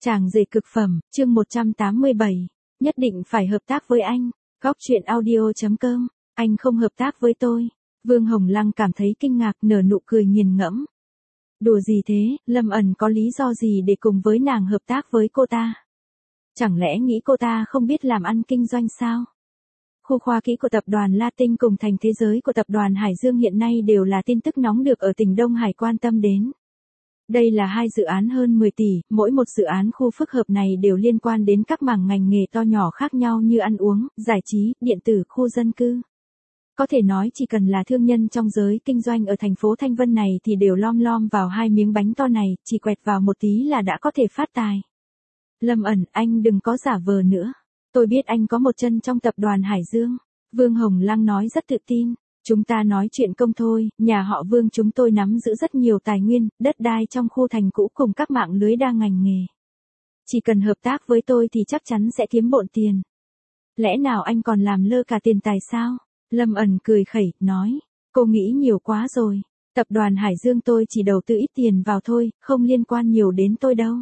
Chàng rể cực phẩm, chương 187. Nhất định phải hợp tác với anh. Góc truyện audio.com. Anh không hợp tác với tôi. Vương Hồng Lăng cảm thấy kinh ngạc, nở nụ cười nghiền ngẫm. Đùa gì thế, Lâm ẩn có lý do gì để cùng với nàng hợp tác với cô ta? Chẳng lẽ nghĩ cô ta không biết làm ăn kinh doanh sao? Khu khoa kỹ của tập đoàn Latin cùng thành thế giới của tập đoàn Hải Dương hiện nay đều là tin tức nóng được ở tỉnh Đông Hải quan tâm đến. Đây là hai dự án hơn 10 tỷ, mỗi một dự án khu phức hợp này đều liên quan đến các mảng ngành nghề to nhỏ khác nhau như ăn uống, giải trí, điện tử, khu dân cư. Có thể nói chỉ cần là thương nhân trong giới kinh doanh ở thành phố Thanh Vân này thì đều lom lom vào hai miếng bánh to này, chỉ quẹt vào một tí là đã có thể phát tài. Lâm ẩn, anh đừng có giả vờ nữa. Tôi biết anh có một chân trong tập đoàn Hải Dương. Vương Hồng Lăng nói rất tự tin. Chúng ta nói chuyện công thôi, nhà họ Vương chúng tôi nắm giữ rất nhiều tài nguyên, đất đai trong khu thành cũ cùng các mạng lưới đa ngành nghề. Chỉ cần hợp tác với tôi thì chắc chắn sẽ kiếm bộn tiền. Lẽ nào anh còn làm lơ cả tiền tài sao? Lâm ẩn cười khẩy, nói, cô nghĩ nhiều quá rồi. Tập đoàn Hải Dương tôi chỉ đầu tư ít tiền vào thôi, không liên quan nhiều đến tôi đâu.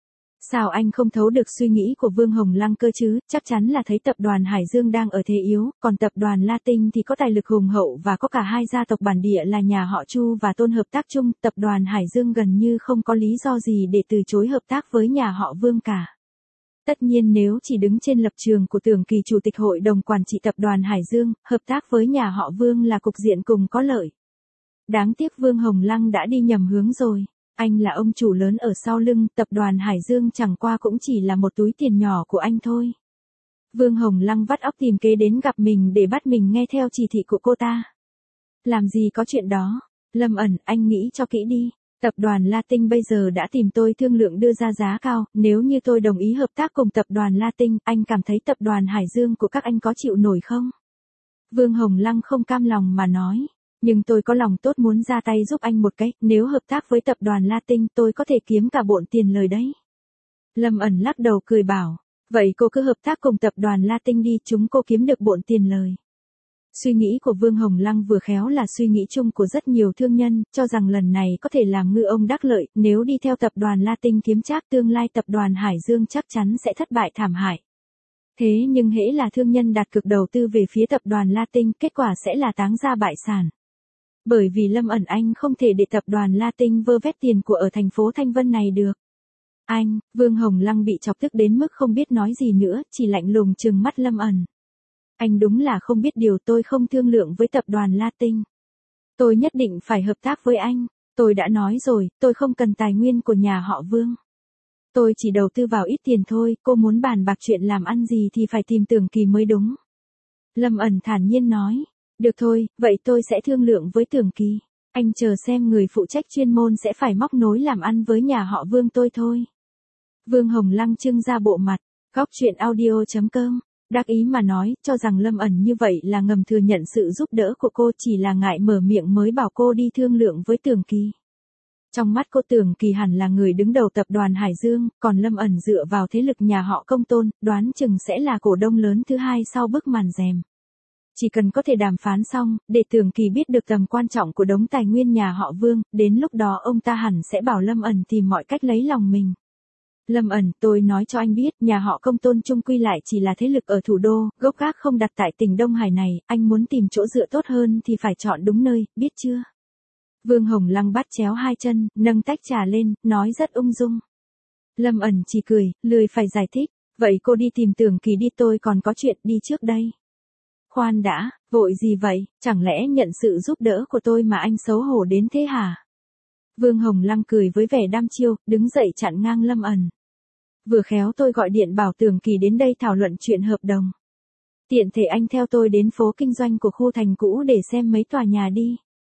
Sao anh không thấu được suy nghĩ của Vương Hồng Lăng cơ chứ, chắc chắn là thấy tập đoàn Hải Dương đang ở thế yếu, còn tập đoàn Latin thì có tài lực hùng hậu và có cả hai gia tộc bản địa là nhà họ Chu và Tôn hợp tác chung, tập đoàn Hải Dương gần như không có lý do gì để từ chối hợp tác với nhà họ Vương cả. Tất nhiên nếu chỉ đứng trên lập trường của Tưởng Kỳ chủ tịch hội đồng quản trị tập đoàn Hải Dương, hợp tác với nhà họ Vương là cục diện cùng có lợi. Đáng tiếc Vương Hồng Lăng đã đi nhầm hướng rồi. Anh là ông chủ lớn ở sau lưng, tập đoàn Hải Dương chẳng qua cũng chỉ là một túi tiền nhỏ của anh thôi. Vương Hồng Lăng vắt óc tìm kế đến gặp mình để bắt mình nghe theo chỉ thị của cô ta. Làm gì có chuyện đó. Lâm ẩn, anh nghĩ cho kỹ đi. Tập đoàn Latin bây giờ đã tìm tôi thương lượng đưa ra giá cao, nếu như tôi đồng ý hợp tác cùng tập đoàn Latin, anh cảm thấy tập đoàn Hải Dương của các anh có chịu nổi không? Vương Hồng Lăng không cam lòng mà nói. Nhưng tôi có lòng tốt muốn ra tay giúp anh một cái, nếu hợp tác với tập đoàn Latin tôi có thể kiếm cả bộn tiền lời đấy. Lâm ẩn lắc đầu cười bảo, vậy cô cứ hợp tác cùng tập đoàn Latin đi, chúng cô kiếm được bộn tiền lời. Suy nghĩ của Vương Hồng Lăng vừa khéo là suy nghĩ chung của rất nhiều thương nhân, cho rằng lần này có thể làm ngư ông đắc lợi, nếu đi theo tập đoàn Latin kiếm trác tương lai tập đoàn Hải Dương chắc chắn sẽ thất bại thảm hại. Thế nhưng hễ là thương nhân đặt cược đầu tư về phía tập đoàn Latin, kết quả sẽ là táng ra bại sản. Bởi vì Lâm ẩn anh không thể để tập đoàn Latin vơ vét tiền của ở thành phố Thanh Vân này được. Anh, Vương Hồng Lăng bị chọc tức đến mức không biết nói gì nữa, chỉ lạnh lùng trừng mắt Lâm ẩn. Anh đúng là không biết điều, tôi không thương lượng với tập đoàn Latin. Tôi nhất định phải hợp tác với anh. Tôi đã nói rồi, tôi không cần tài nguyên của nhà họ Vương. Tôi chỉ đầu tư vào ít tiền thôi, cô muốn bàn bạc chuyện làm ăn gì thì phải tìm Tưởng Kỳ mới đúng. Lâm ẩn thản nhiên nói. Được thôi, vậy tôi sẽ thương lượng với Tưởng Kỳ. Anh chờ xem người phụ trách chuyên môn sẽ phải móc nối làm ăn với nhà họ Vương tôi thôi. Vương Hồng Lăng trưng ra bộ mặt, góc truyện audio.com. Đắc ý mà nói, cho rằng Lâm ẩn như vậy là ngầm thừa nhận sự giúp đỡ của cô, chỉ là ngại mở miệng mới bảo cô đi thương lượng với Tưởng Kỳ. Trong mắt cô Tưởng Kỳ hẳn là người đứng đầu tập đoàn Hải Dương, còn Lâm ẩn dựa vào thế lực nhà họ Công Tôn, đoán chừng sẽ là cổ đông lớn thứ hai sau bức màn rèm. Chỉ cần có thể đàm phán xong, để Tưởng Kỳ biết được tầm quan trọng của đống tài nguyên nhà họ Vương, đến lúc đó ông ta hẳn sẽ bảo Lâm ẩn tìm mọi cách lấy lòng mình. Lâm ẩn, tôi nói cho anh biết, nhà họ Công Tôn chung quy lại chỉ là thế lực ở thủ đô, gốc gác không đặt tại tỉnh Đông Hải này, anh muốn tìm chỗ dựa tốt hơn thì phải chọn đúng nơi, biết chưa? Vương Hồng Lăng bắt chéo hai chân, nâng tách trà lên, nói rất ung dung. Lâm ẩn chỉ cười, lười phải giải thích, vậy cô đi tìm Tưởng Kỳ đi, tôi còn có chuyện đi trước đây. Khoan đã, vội gì vậy, chẳng lẽ nhận sự giúp đỡ của tôi mà anh xấu hổ đến thế hả? Vương Hồng Lăng cười với vẻ đăm chiêu, đứng dậy chặn ngang Lâm ẩn. Vừa khéo tôi gọi điện bảo Tưởng Kỳ đến đây thảo luận chuyện hợp đồng. Tiện thể anh theo tôi đến phố kinh doanh của khu thành cũ để xem mấy tòa nhà đi.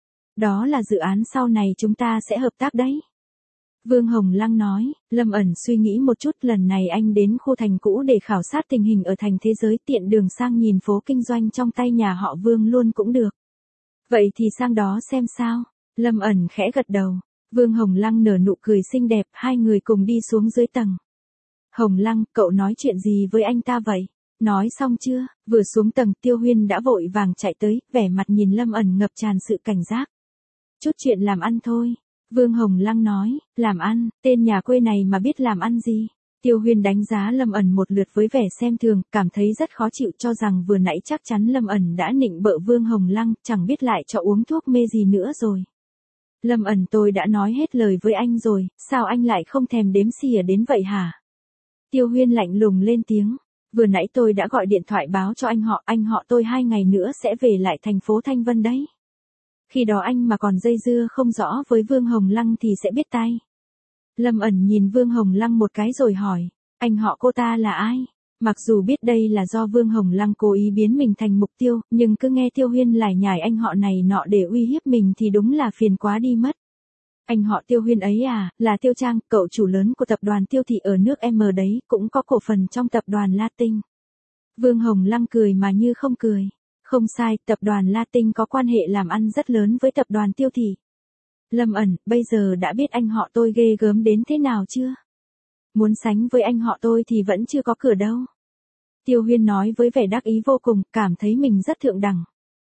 Đó là dự án sau này chúng ta sẽ hợp tác đấy. Vương Hồng Lăng nói, Lâm ẩn suy nghĩ một chút, lần này anh đến khu thành cũ để khảo sát tình hình ở thành thế giới, tiện đường sang nhìn phố kinh doanh trong tay nhà họ Vương luôn cũng được. Vậy thì sang đó xem sao. Lâm ẩn khẽ gật đầu. Vương Hồng Lăng nở nụ cười xinh đẹp, hai người cùng đi xuống dưới tầng. Hồng Lăng, cậu nói chuyện gì với anh ta vậy? Nói xong chưa? Vừa xuống tầng, Tiêu Huyên đã vội vàng chạy tới, vẻ mặt nhìn Lâm ẩn ngập tràn sự cảnh giác. Chút chuyện làm ăn thôi. Vương Hồng Lăng nói, làm ăn, tên nhà quê này mà biết làm ăn gì? Tiêu Huyên đánh giá Lâm ẩn một lượt với vẻ xem thường, cảm thấy rất khó chịu, cho rằng vừa nãy chắc chắn Lâm ẩn đã nịnh bợ Vương Hồng Lăng, chẳng biết lại cho uống thuốc mê gì nữa rồi. Lâm ẩn, tôi đã nói hết lời với anh rồi, sao anh lại không thèm đếm xỉa đến vậy hả? Tiêu Huyên lạnh lùng lên tiếng. Vừa nãy tôi đã gọi điện thoại báo cho anh họ tôi 2 ngày nữa sẽ về lại thành phố Thanh Vân đấy. Khi đó anh mà còn dây dưa không rõ với Vương Hồng Lăng thì sẽ biết tay. Lâm ẩn nhìn Vương Hồng Lăng một cái rồi hỏi, anh họ cô ta là ai? Mặc dù biết đây là do Vương Hồng Lăng cố ý biến mình thành mục tiêu, nhưng cứ nghe Tiêu Huyên lải nhải anh họ này nọ để uy hiếp mình thì đúng là phiền quá đi mất. Anh họ Tiêu Huyên ấy à, là Tiêu Trang, cậu chủ lớn của tập đoàn Tiêu Thị ở nước M đấy, cũng có cổ phần trong tập đoàn Latin. Vương Hồng Lăng cười mà như không cười. Không sai, tập đoàn Latin có quan hệ làm ăn rất lớn với tập đoàn Tiêu Thị. Lâm ẩn, bây giờ đã biết anh họ tôi ghê gớm đến thế nào chưa? Muốn sánh với anh họ tôi thì vẫn chưa có cửa đâu. Tiêu Huyên nói với vẻ đắc ý vô cùng, cảm thấy mình rất thượng đẳng.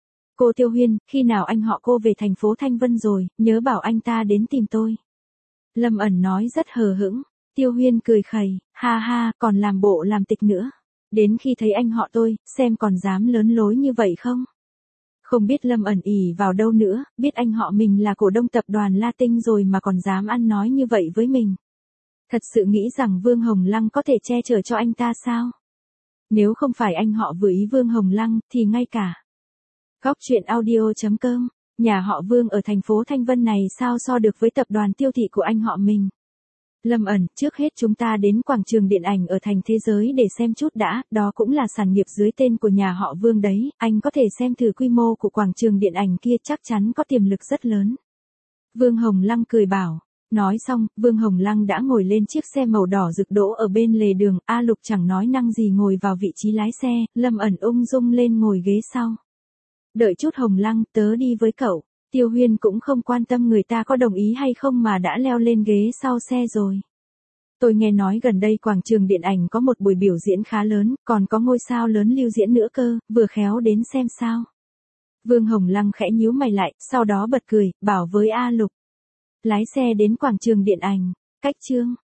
Cô Tiêu Huyên, khi nào anh họ cô về thành phố Thanh Vân rồi, nhớ bảo anh ta đến tìm tôi. Lâm ẩn nói rất hờ hững. Tiêu Huyên cười khẩy, ha ha, còn làm bộ làm tịch nữa. Đến khi thấy anh họ tôi, xem còn dám lớn lối như vậy không? Không biết Lâm ẩn ỉ vào đâu nữa, biết anh họ mình là cổ đông tập đoàn Latin rồi mà còn dám ăn nói như vậy với mình. Thật sự nghĩ rằng Vương Hồng Lăng có thể che chở cho anh ta sao? Nếu không phải anh họ vừa ý Vương Hồng Lăng, thì ngay cả Góc truyện audio.com, nhà họ Vương ở thành phố Thanh Vân này sao so được với tập đoàn Tiêu Thị của anh họ mình. Lâm ẩn, trước hết chúng ta đến quảng trường điện ảnh ở thành Thế Giới để xem chút đã, đó cũng là sản nghiệp dưới tên của nhà họ Vương đấy, anh có thể xem thử quy mô của quảng trường điện ảnh kia, chắc chắn có tiềm lực rất lớn. Vương Hồng Lăng cười bảo. Nói xong, Vương Hồng Lăng đã ngồi lên chiếc xe màu đỏ rực đỗ ở bên lề đường, A Lục chẳng nói năng gì ngồi vào vị trí lái xe, Lâm ẩn ung dung lên ngồi ghế sau. Đợi chút Hồng Lăng, tớ đi với cậu. Tiêu Huyên cũng không quan tâm người ta có đồng ý hay không mà đã leo lên ghế sau xe rồi. Tôi nghe nói gần đây quảng trường điện ảnh có một buổi biểu diễn khá lớn, còn có ngôi sao lớn lưu diễn nữa cơ, vừa khéo đến xem sao. Vương Hồng Lăng khẽ nhíu mày lại, sau đó bật cười, bảo với A Lục. Lái xe đến quảng trường điện ảnh, cách chương